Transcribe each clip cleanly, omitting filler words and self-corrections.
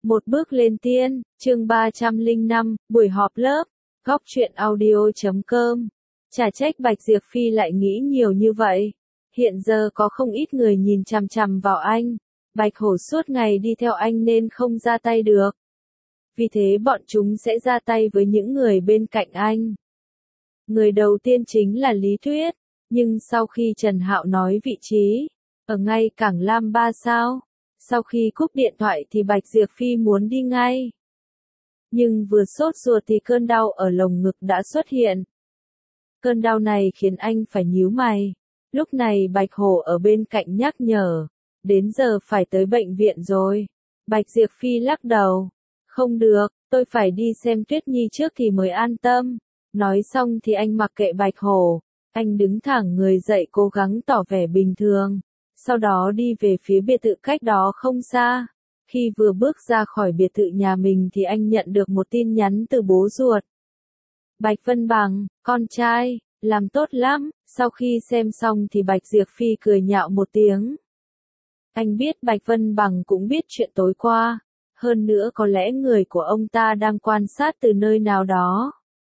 Một bước lên tiên, chương 305, buổi họp lớp, góc truyện audio.com. Chả trách Bạch Diệp Phi lại nghĩ nhiều như vậy. Hiện giờ có không ít người nhìn chằm chằm vào anh. Bạch Hổ suốt ngày đi theo anh nên không ra tay được. Vì thế bọn chúng sẽ ra tay với những người bên cạnh anh. Người đầu tiên chính là Lý Tuyết. Nhưng sau khi Trần Hạo nói vị trí, ở ngay cảng Lam 3 sao? Sau khi cúp điện thoại thì Bạch Diệp Phi muốn đi ngay. Nhưng vừa sốt ruột thì cơn đau ở lồng ngực đã xuất hiện. Cơn đau này khiến anh phải nhíu mày. Lúc này Bạch Hổ ở bên cạnh nhắc nhở. Đến giờ phải tới bệnh viện rồi. Bạch Diệp Phi lắc đầu. Không được, tôi phải đi xem Tuyết Nhi trước thì mới an tâm. Nói xong thì anh mặc kệ Bạch Hổ. Anh đứng thẳng người dậy cố gắng tỏ vẻ bình thường. Sau đó đi về phía biệt thự cách đó không xa. Khi vừa bước ra khỏi biệt thự nhà mình thì anh nhận được một tin nhắn từ bố ruột. Bạch Vân Bằng, con trai, làm tốt lắm. Sau khi xem xong thì Bạch Diệp Phi cười nhạo một tiếng. Anh biết Bạch Vân Bằng cũng biết chuyện tối qua. Hơn nữa có lẽ người của ông ta đang quan sát từ nơi nào đó.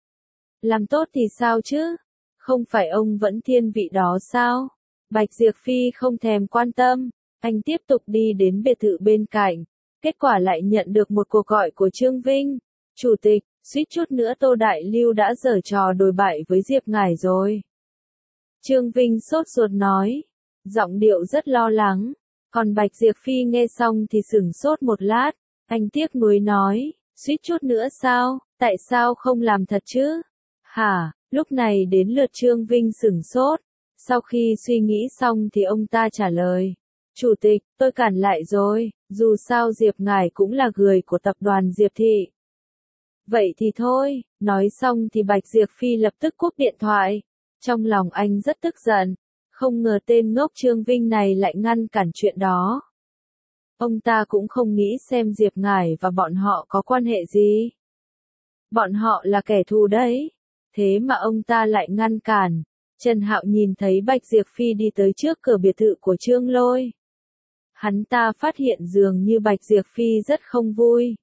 Làm tốt thì sao chứ? Không phải ông vẫn thiên vị đó sao? Bạch Diệp Phi không thèm quan tâm, anh tiếp tục đi đến biệt thự bên cạnh. Kết quả lại nhận được một cuộc gọi của Trương Vinh. Chủ tịch, suýt chút nữa Tô Đại Lưu đã giở trò đồi bại với Diệp Ngải rồi. Trương Vinh sốt ruột nói, giọng điệu rất lo lắng. Còn Bạch Diệp Phi nghe xong thì sửng sốt một lát, anh tiếc nuối nói, suýt chút nữa sao, tại sao không làm thật chứ? Hả? Lúc này đến lượt Trương Vinh sửng sốt. Sau khi suy nghĩ xong thì ông ta trả lời. Chủ tịch, tôi cản lại rồi, dù sao Diệp Ngải cũng là người của tập đoàn Diệp Thị. Vậy thì thôi, nói xong thì Bạch Diệp Phi lập tức cúp điện thoại. Trong lòng anh rất tức giận, không ngờ tên ngốc Trương Vinh này lại ngăn cản chuyện đó. Ông ta cũng không nghĩ xem Diệp Ngải và bọn họ có quan hệ gì. Bọn họ là kẻ thù đấy. Thế mà ông ta lại ngăn cản. Trần Hạo nhìn thấy Bạch Diệp Phi đi tới trước cửa biệt thự của Trương Lôi. Hắn ta phát hiện dường như Bạch Diệp Phi rất không vui.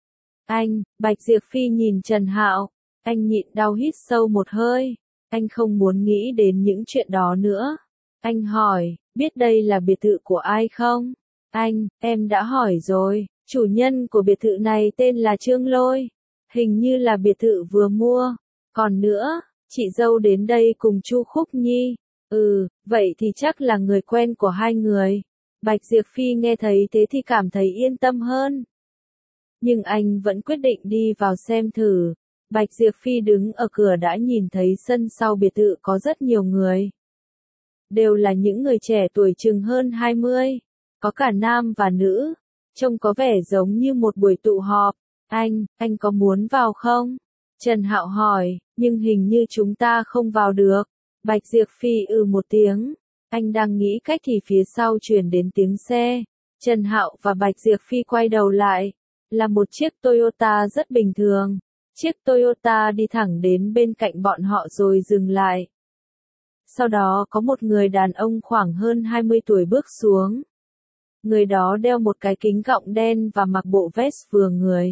Bạch Diệp Phi nhìn Trần Hạo. Anh nhịn đau hít sâu một hơi. Anh không muốn nghĩ đến những chuyện đó nữa. Anh hỏi, biết đây là biệt thự của ai không? Em đã hỏi rồi, chủ nhân của biệt thự này tên là Trương Lôi. Hình như là biệt thự vừa mua. Còn nữa, chị dâu đến đây cùng Chu Khúc Nhi. Vậy thì chắc là người quen của hai người. Bạch Diệp Phi nghe thấy thế thì cảm thấy yên tâm hơn. Nhưng anh vẫn quyết định đi vào xem thử. Bạch Diệp Phi đứng ở cửa đã nhìn thấy sân sau biệt thự có rất nhiều người. Đều là những người trẻ tuổi chừng hơn 20. Có cả nam và nữ. Trông có vẻ giống như một buổi tụ họp. Anh có muốn vào không? Trần Hạo hỏi, nhưng hình như chúng ta không vào được. Bạch Diệp Phi một tiếng. Anh đang nghĩ cách thì phía sau truyền đến tiếng xe. Trần Hạo và Bạch Diệp Phi quay đầu lại. Là một chiếc Toyota rất bình thường. Chiếc Toyota đi thẳng đến bên cạnh bọn họ rồi dừng lại. Sau đó có một người đàn ông khoảng hơn 20 tuổi bước xuống. Người đó đeo một cái kính gọng đen và mặc bộ vest vừa người.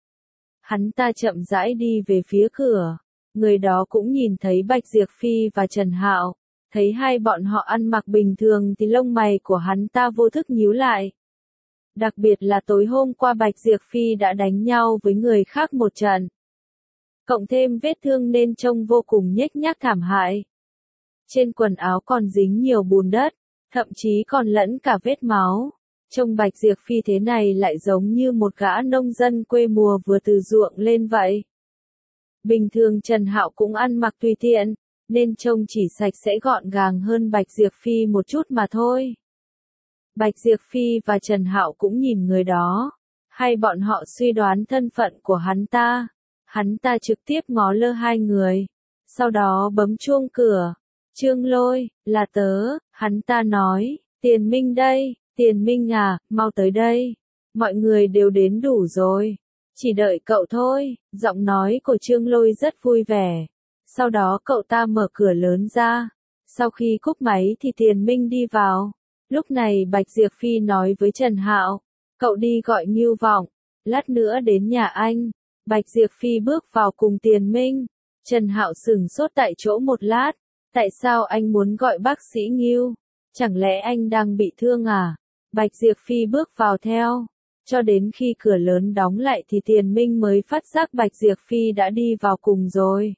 Hắn ta chậm rãi đi về phía cửa. Người đó cũng nhìn thấy Bạch Diệp Phi và Trần Hạo. Thấy hai bọn họ ăn mặc bình thường thì lông mày của hắn ta vô thức nhíu lại. Đặc biệt là tối hôm qua Bạch Diệp Phi đã đánh nhau với người khác một trận. Cộng thêm vết thương nên trông vô cùng nhếch nhác thảm hại. Trên quần áo còn dính nhiều bùn đất, thậm chí còn lẫn cả vết máu. Trông Bạch Diệp Phi thế này lại giống như một gã nông dân quê mùa vừa từ ruộng lên vậy. Bình thường Trần Hạo cũng ăn mặc tùy tiện, nên trông chỉ sạch sẽ gọn gàng hơn Bạch Diệp Phi một chút mà thôi. Bạch Diệp Phi và Trần Hạo cũng nhìn người đó. Hay bọn họ suy đoán thân phận của hắn ta. Hắn ta trực tiếp ngó lơ hai người. Sau đó bấm chuông cửa. Trương Lôi, là tớ, hắn ta nói, Tiền Minh đây. Tiền Minh à, mau tới đây. Mọi người đều đến đủ rồi. Chỉ đợi cậu thôi. Giọng nói của Trương Lôi rất vui vẻ. Sau đó cậu ta mở cửa lớn ra. Sau khi cúp máy thì Tiền Minh đi vào. Lúc này Bạch Diệp Phi nói với Trần Hạo. Cậu đi gọi Ngưu Vọng. lát nữa đến nhà anh. Bạch Diệp Phi bước vào cùng Tiền Minh. Trần Hạo sửng sốt tại chỗ một lát. Tại sao anh muốn gọi bác sĩ Ngưu? Chẳng lẽ anh đang bị thương à? Bạch Diệp Phi bước vào theo. Cho đến khi cửa lớn đóng lại thì Tiền Minh mới phát giác Bạch Diệp Phi đã đi vào cùng rồi.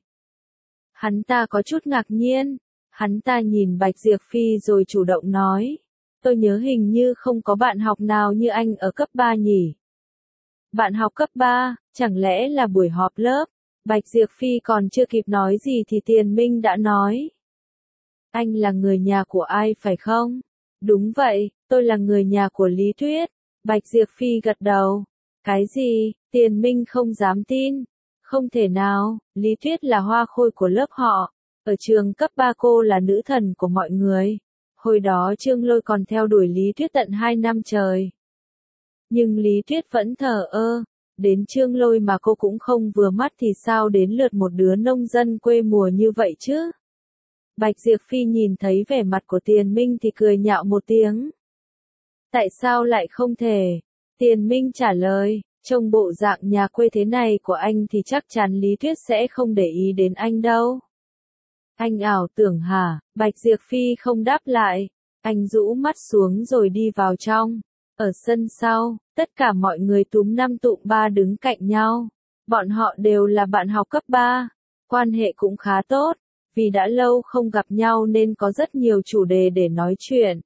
Hắn ta có chút ngạc nhiên. Hắn ta nhìn Bạch Diệp Phi rồi chủ động nói. Tôi nhớ hình như không có bạn học nào như anh ở cấp 3 nhỉ? Bạn học cấp 3, chẳng lẽ là buổi họp lớp? Bạch Diệp Phi còn chưa kịp nói gì thì Tiền Minh đã nói. Anh là người nhà của ai phải không? Đúng vậy, tôi là người nhà của Lý Tuyết. Bạch Diệp Phi gật đầu. Cái gì? Tiền Minh không dám tin. Không thể nào, Lý Tuyết là hoa khôi của lớp họ. Ở trường cấp 3 cô là nữ thần của mọi người. Hồi đó Trương Lôi còn theo đuổi Lý Tuyết tận 2 năm trời. Nhưng Lý Tuyết vẫn thờ ơ. Đến Trương Lôi mà cô cũng không vừa mắt thì sao đến lượt một đứa nông dân quê mùa như vậy chứ? Bạch Diệp Phi nhìn thấy vẻ mặt của Tiền Minh thì cười nhạo một tiếng. Tại sao lại không thể? Tiền Minh trả lời, trông bộ dạng nhà quê thế này của anh thì chắc chắn Lý Tuyết sẽ không để ý đến anh đâu. Anh ảo tưởng hả? Bạch Diệp Phi không đáp lại. Anh rũ mắt xuống rồi đi vào trong. Ở sân sau, tất cả mọi người túm năm tụm ba đứng cạnh nhau. Bọn họ đều là bạn học cấp 3. Quan hệ cũng khá tốt. Vì đã lâu không gặp nhau nên có rất nhiều chủ đề để nói chuyện.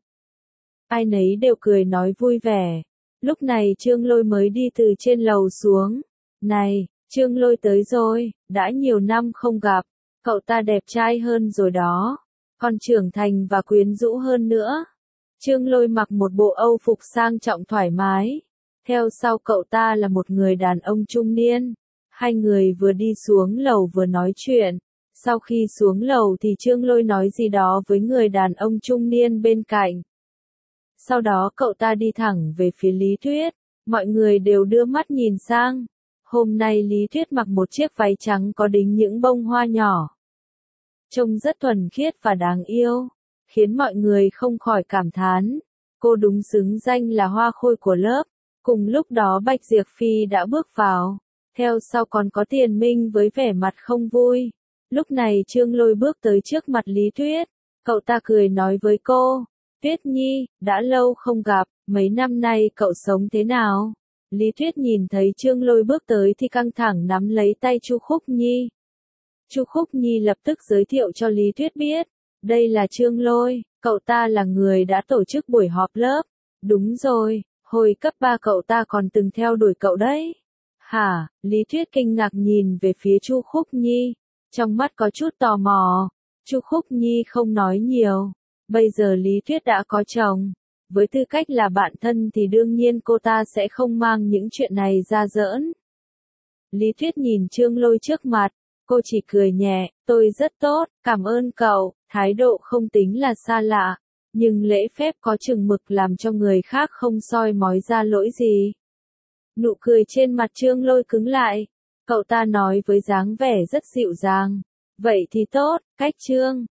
Ai nấy đều cười nói vui vẻ. Lúc này Trương Lôi mới đi từ trên lầu xuống. Này, Trương Lôi tới rồi, đã nhiều năm không gặp. Cậu ta đẹp trai hơn rồi đó. Còn trưởng thành và quyến rũ hơn nữa. Trương Lôi mặc một bộ Âu phục sang trọng thoải mái. Theo sau cậu ta là một người đàn ông trung niên. Hai người vừa đi xuống lầu vừa nói chuyện. Sau khi xuống lầu thì Trương Lôi nói gì đó với người đàn ông trung niên bên cạnh. Sau đó cậu ta đi thẳng về phía Lý Tuyết. Mọi người đều đưa mắt nhìn sang. Hôm nay Lý Tuyết mặc một chiếc váy trắng có đính những bông hoa nhỏ. Trông rất thuần khiết và đáng yêu. Khiến mọi người không khỏi cảm thán. Cô đúng xứng danh là hoa khôi của lớp. Cùng lúc đó Bạch Diệp Phi đã bước vào. Theo sau còn có Tiền Minh với vẻ mặt không vui. Lúc này Trương Lôi bước tới trước mặt Lý Tuyết. Cậu ta cười nói với cô. Tuyết Nhi, đã lâu không gặp, mấy năm nay cậu sống thế nào? Lý Tuyết nhìn thấy Trương Lôi bước tới thì căng thẳng nắm lấy tay Chu Khúc Nhi. Chu Khúc Nhi lập tức giới thiệu cho Lý Tuyết biết. Đây là Trương Lôi, cậu ta là người đã tổ chức buổi họp lớp. Đúng rồi, hồi cấp 3 cậu ta còn từng theo đuổi cậu đấy. Hả? Lý Tuyết kinh ngạc nhìn về phía Chu Khúc Nhi. Trong mắt có chút tò mò. Chu Khúc Nhi không nói nhiều. Bây giờ Lý Tuyết đã có chồng. Với tư cách là bạn thân thì đương nhiên cô ta sẽ không mang những chuyện này ra giỡn. Lý Tuyết nhìn Trương Lôi trước mặt. Cô chỉ cười nhẹ, tôi rất tốt, cảm ơn cậu, thái độ không tính là xa lạ. Nhưng lễ phép có chừng mực làm cho người khác không soi mói ra lỗi gì. Nụ cười trên mặt Trương Lôi cứng lại. Cậu ta nói với dáng vẻ rất dịu dàng. Vậy thì tốt, cách Trương.